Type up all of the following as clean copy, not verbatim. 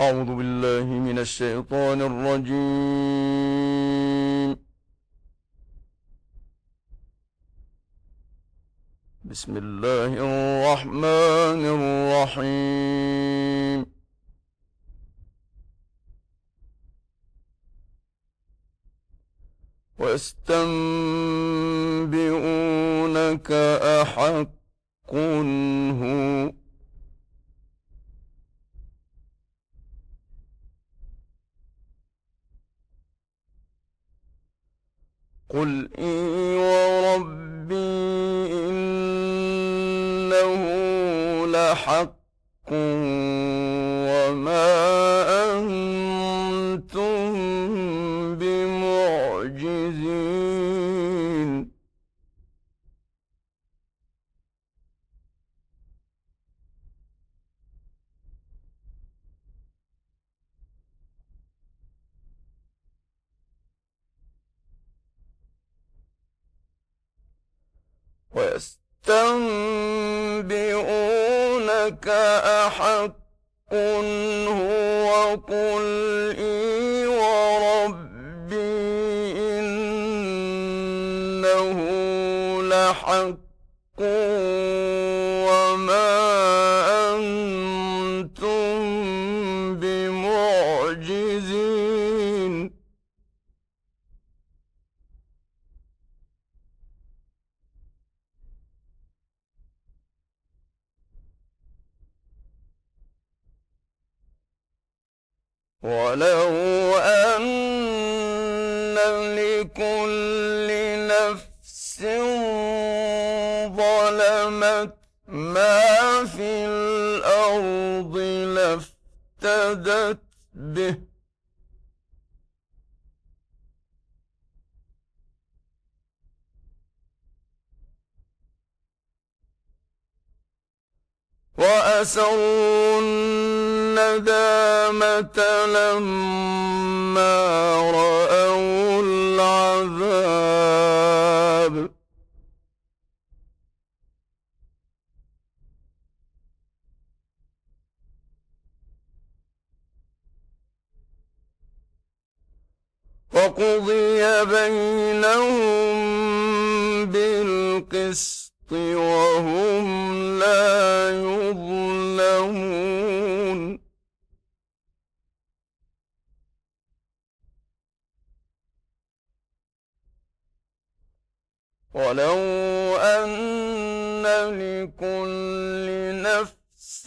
أعوذ بالله من الشيطان الرجيم. بسم الله الرحمن الرحيم. ويستنبئونك أحق هو قل إي وربي إنه لحق وما أنتم بمعجزين. ويستنبئونك أحق هو قل إي وربي إنه لحق وما أنتم بمعجزين. ولو أن لكل نفس ظلمت ما في الأرض لافتدت به وأسروا الندامة لما رأوا العذاب وقضي بينهم بالقسط وهم لا يظلمون. ولو أن لكل نفس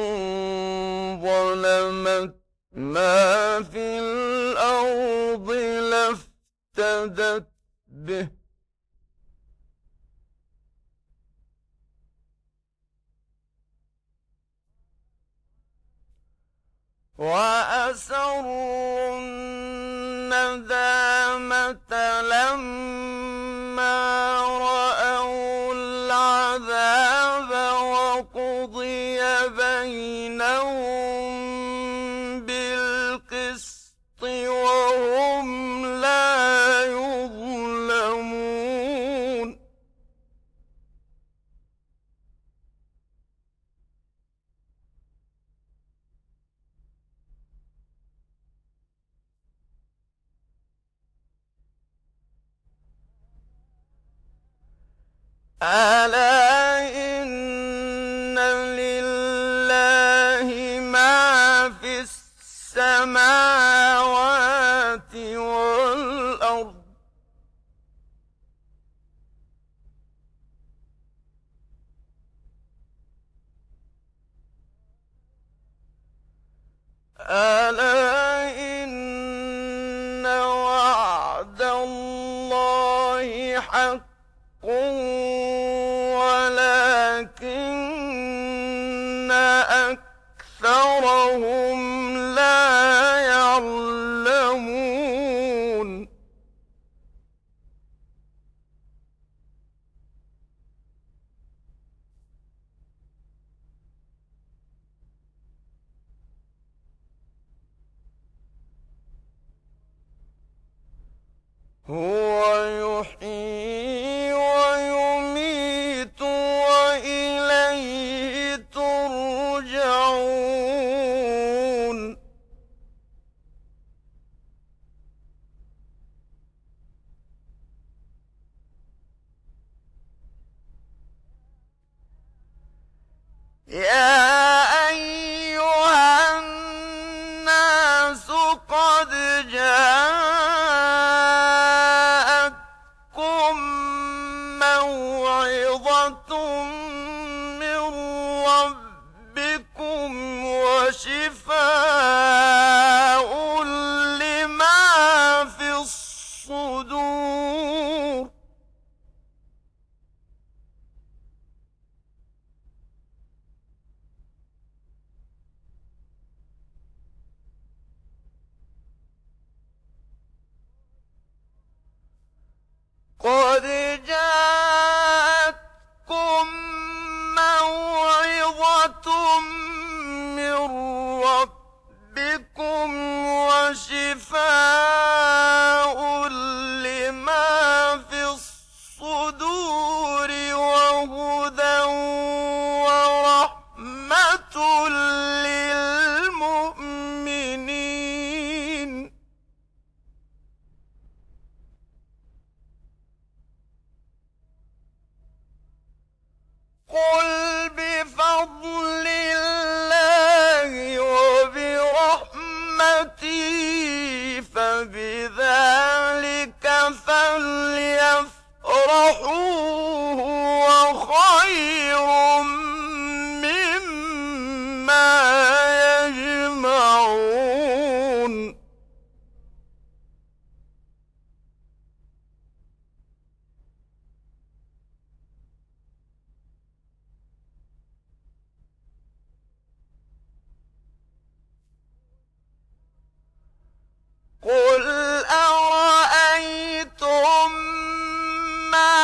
ظلمت ما في الأرض لافتدت به وأسروا الندامة لما رأوا العذاب وقضي بينهم بالقسط وهم لا يظلمون. ألا إن لله ما في السماوات والأرض ألا إن وعد الله حق ولكن أكثرهم لا يعلمون. هو يحيي ويميت وإليه ترجعون. يا أيها الناس قد جاءتكم موعظة من ربكم وشفاء لما في الصدور. قد جاءتكم موعظة من ربكم وشفاء لما في الصدور وهدى ورحمة للمؤمنين. قل بفضل الله وبرحمته فبذلك فليفرحوا هو خير مما يجمعون. قل أرأيتم ما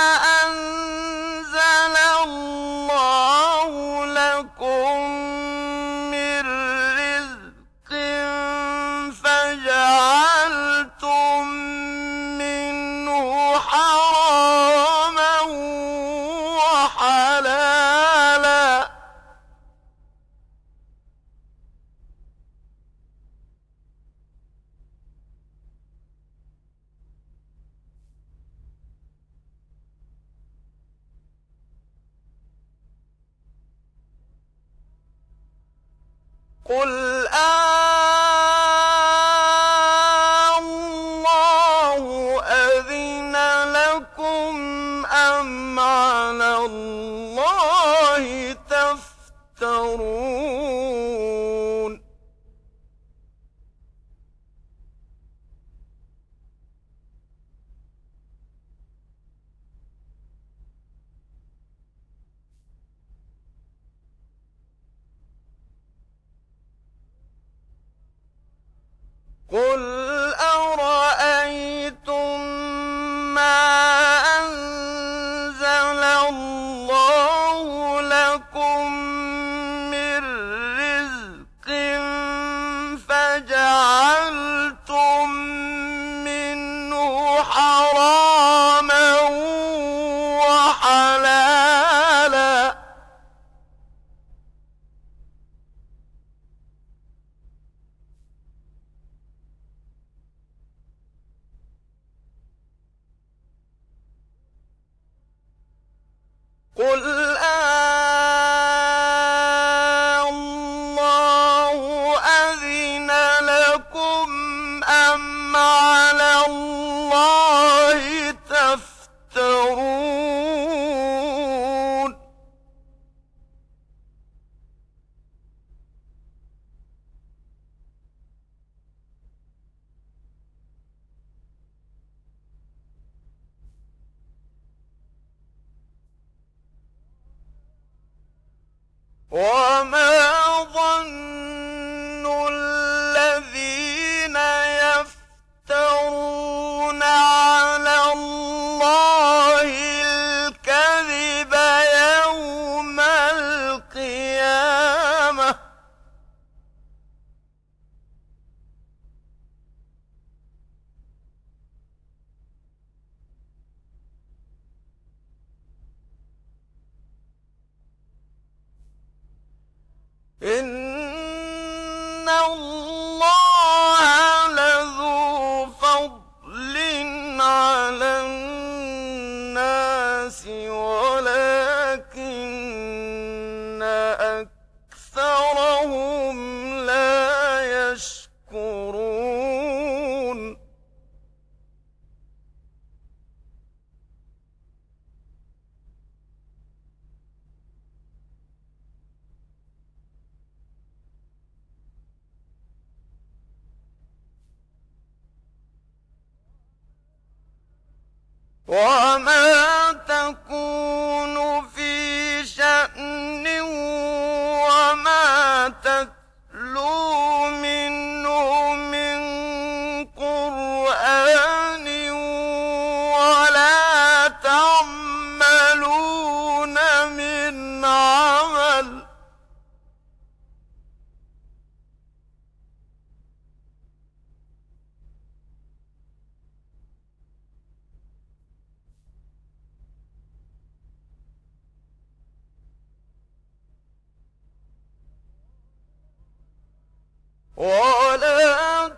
أنزل الله لكم من رزق فجعلتم منه حراما وحلالا. قل الله أذن لكم أم على الله تفترون. قل أرأيتم ما أنزل الله لكم من رزق فجعلتم منه حراما وحلالا. قل الله أذن لكم أم على الله تفترون. وما ظن الذين يفترون على الله الكذب يوم القيامة إن الله لذو فضل على الناس ولكن وما تكون في شأن وما تتلو منه من قرآن ولا تعملون من عمل ولا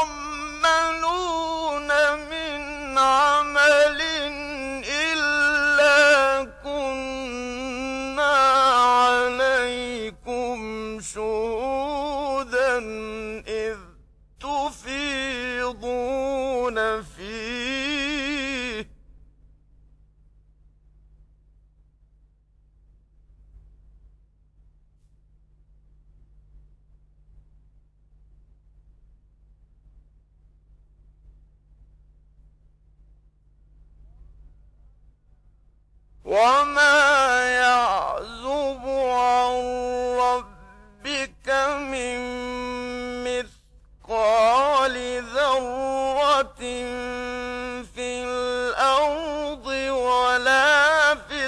تعملون من عمل إلا كنا عليكم شهودا إذ تفيضون فيه وما يعزب عن ربك من مثقال ذرة في الأرض ولا في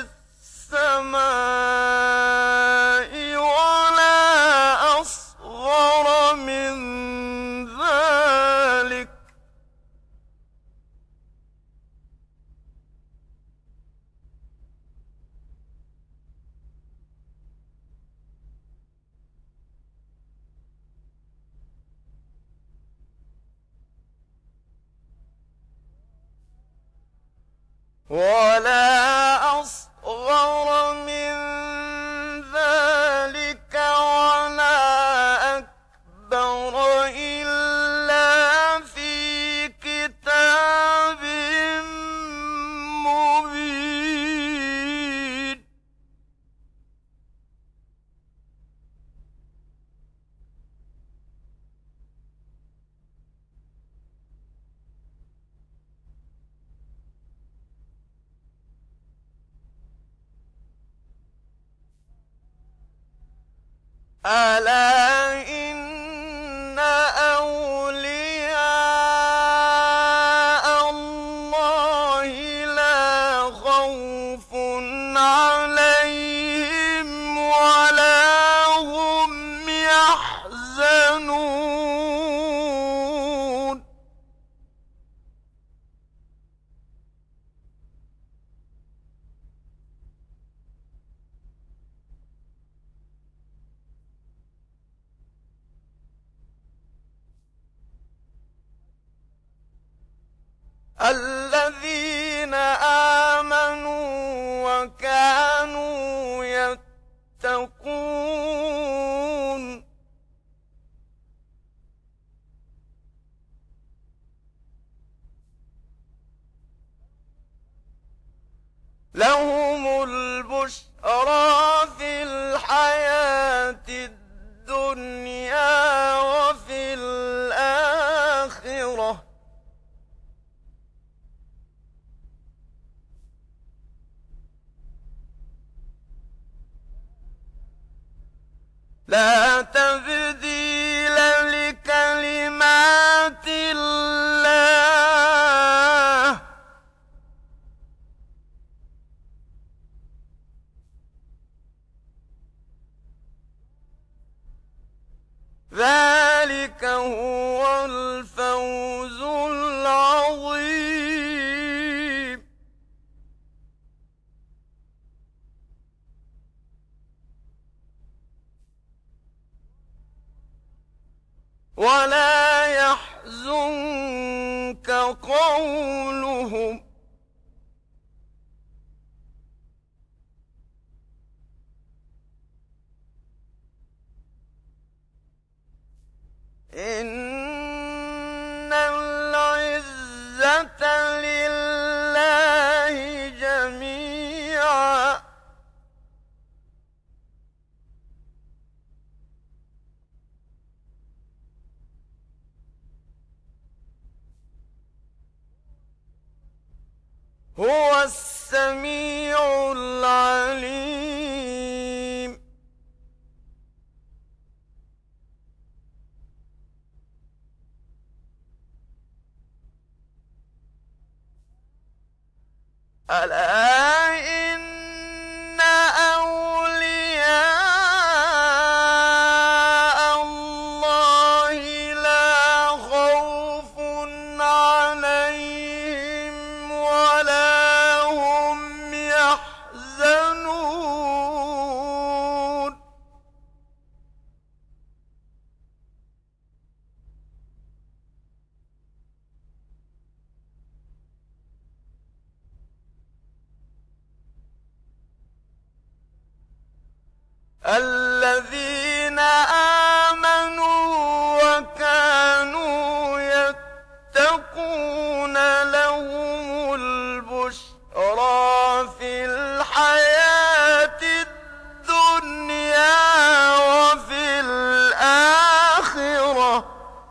السماء ولا أصغر من ذلك ولا أصغر من ذلك ولا أكبر إلا في كتاب مبين ألا إن أولياء الله لا خوف عليهم ولا هم يحزنون الذين آمنوا وكانوا يتقون لهم البشرى في الحياة الدنيا وفي الآخرة لا تبديل لكلمات الله ذلك هو الفوز العظيم ولا يحزنك قولهم إن العزة لله جميعا هو السميع العليم. ألا إن أولياء الله لا خوف عليهم ولا هم يحزنون. الذين آمنوا وكانوا يتقون لهم البشرى في الحياة الدنيا وفي الآخرة.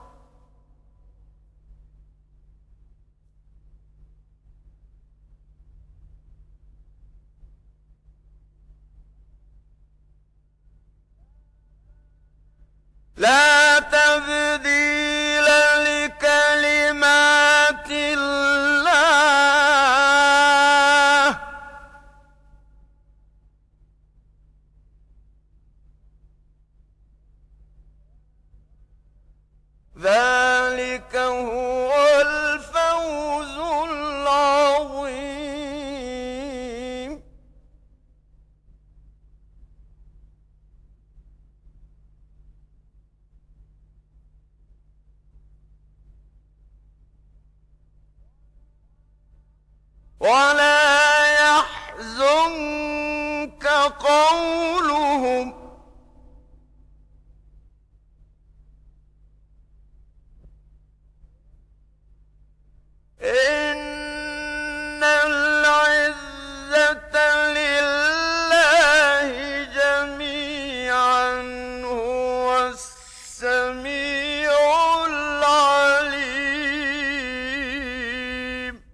لا تبديل لكلمات الله. ذلك هو الفوز العظيم. ولا يحزنك قولهم. إن العزة لله جميعا هو السميع العليم.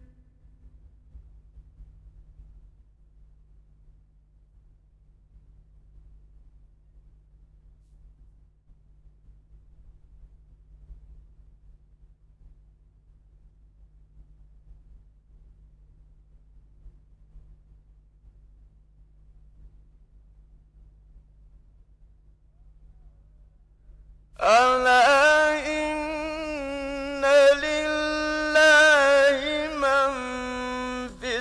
ألا إن لله من في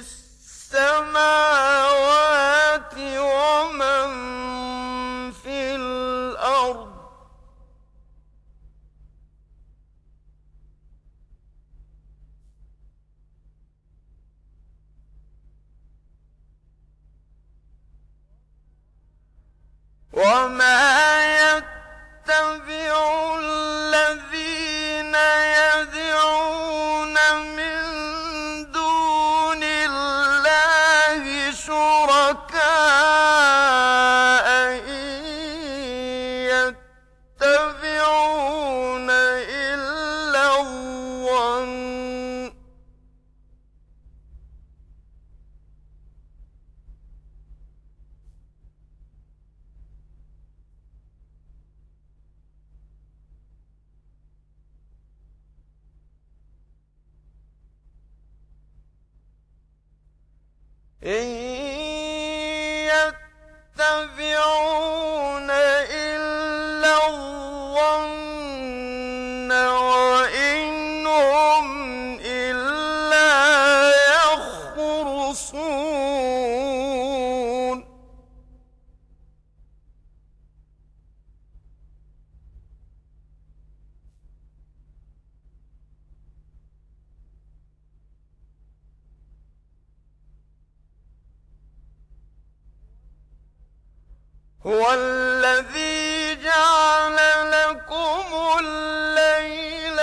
السماوات ومن في الأرض. وما يتبع الذين يدعون من دون الله شركاء إن يتبعون إلا الظن. إن يتبعون إلا الظن وإن هم إلا يخرصون. هو الذي جعل لكم الليل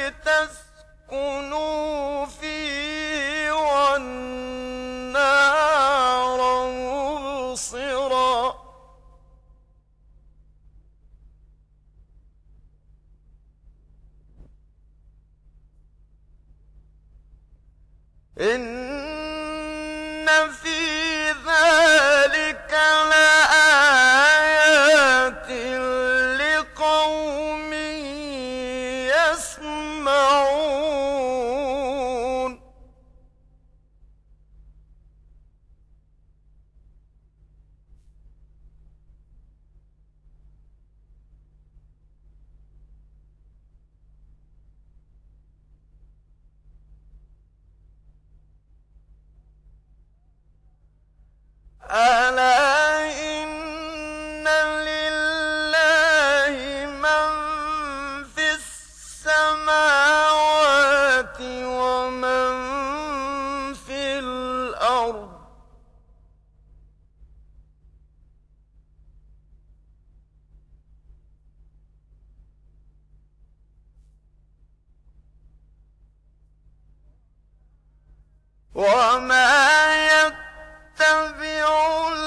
لتسكنوا فيه والنهار مبصرا. إن وما يتبع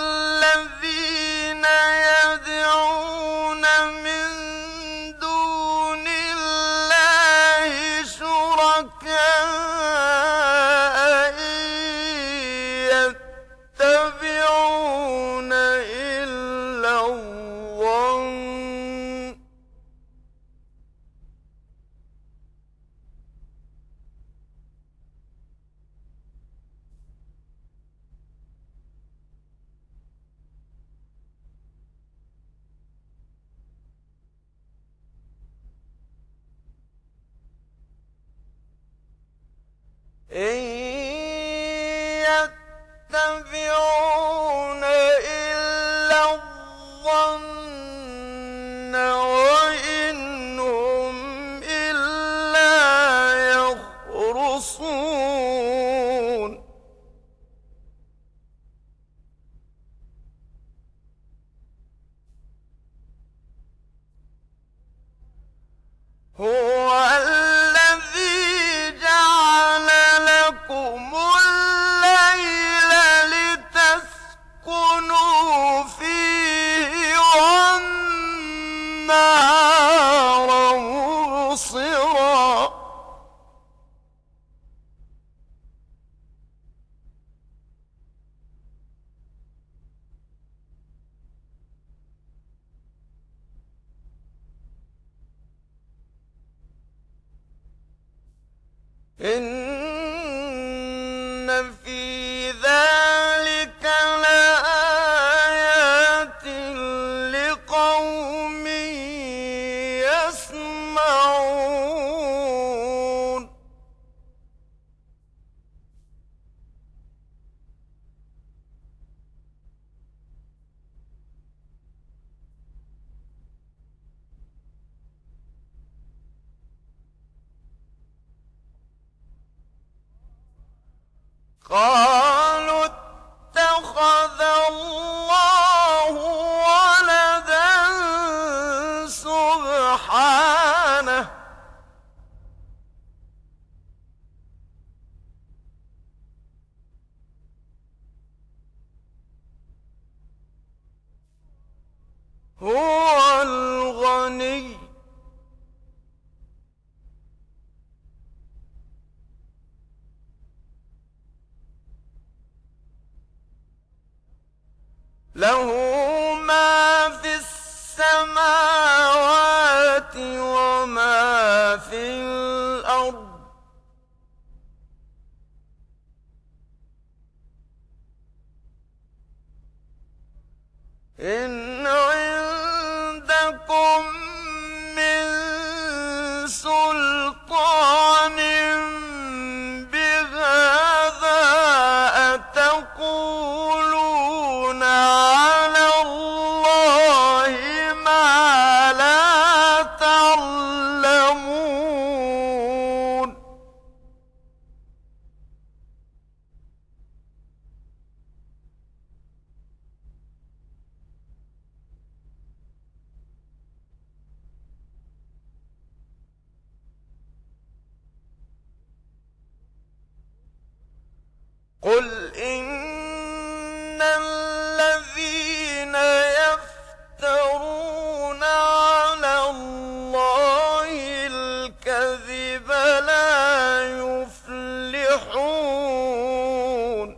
الذين يدعون من دون الله شركاء إن يتبعون إلا الظن إن يتبعون إلا الظن وإن هم إلا يخرصون هو الذي جعل لكم الليل لتسكنوا فيه والنهار مبصرا إن في ذلك لآيات لقوم يسمعون قالوا اتخذ الله ولدا سبحانه هو الغني له ما في السماوات وما في الأرض إن عندكم من سلطان بهذا أتقولون على الله ما لا تعلمون قل إن الذين يفترون على الله الكذب لا يفلحون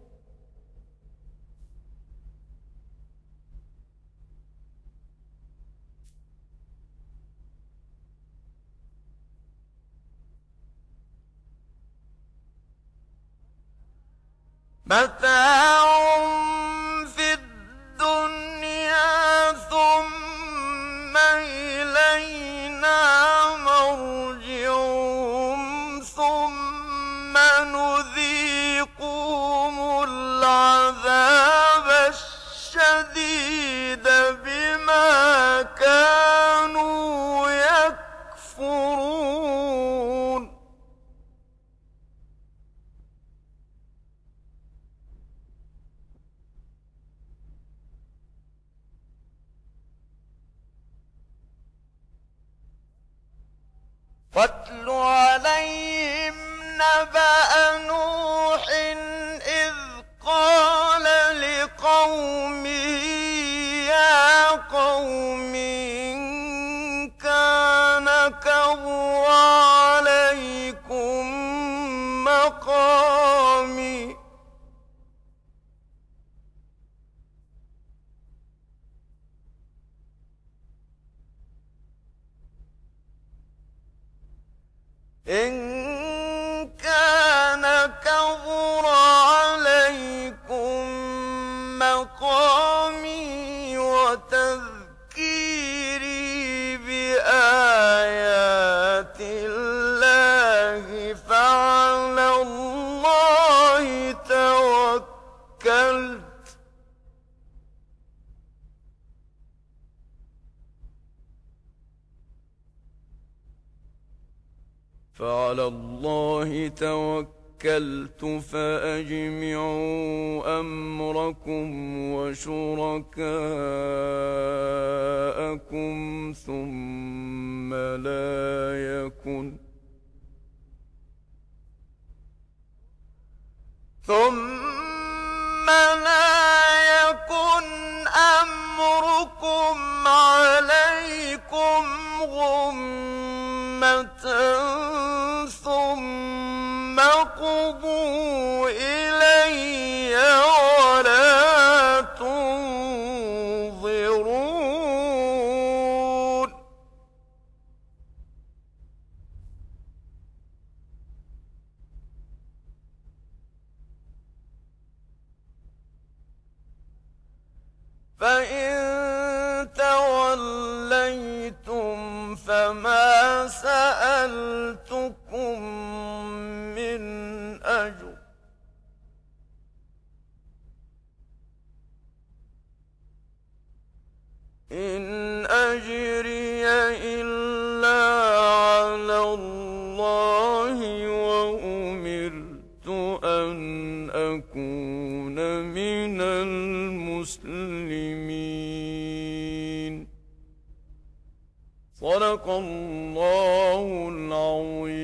متاع في الدنيا ثم إلينا مرجعهم ثم نذيقهم العذاب الشديد بما كانوا يكفرون واتل عليهم نبأ نوح قوم إن كان كبر عليكم مقامي وتذكيري بآيات الله فعلى الله توكلت فأجمعوا أمركم وشركاءكم ثم لا يكن أمركم عليكم غمة ثم قضوا إلي ولا تنظرون فإن توليتم فما سألتكم من أجر إن أجري إلا على الله وأمرت أن أكون من المسلمين. صدق الله العظيم.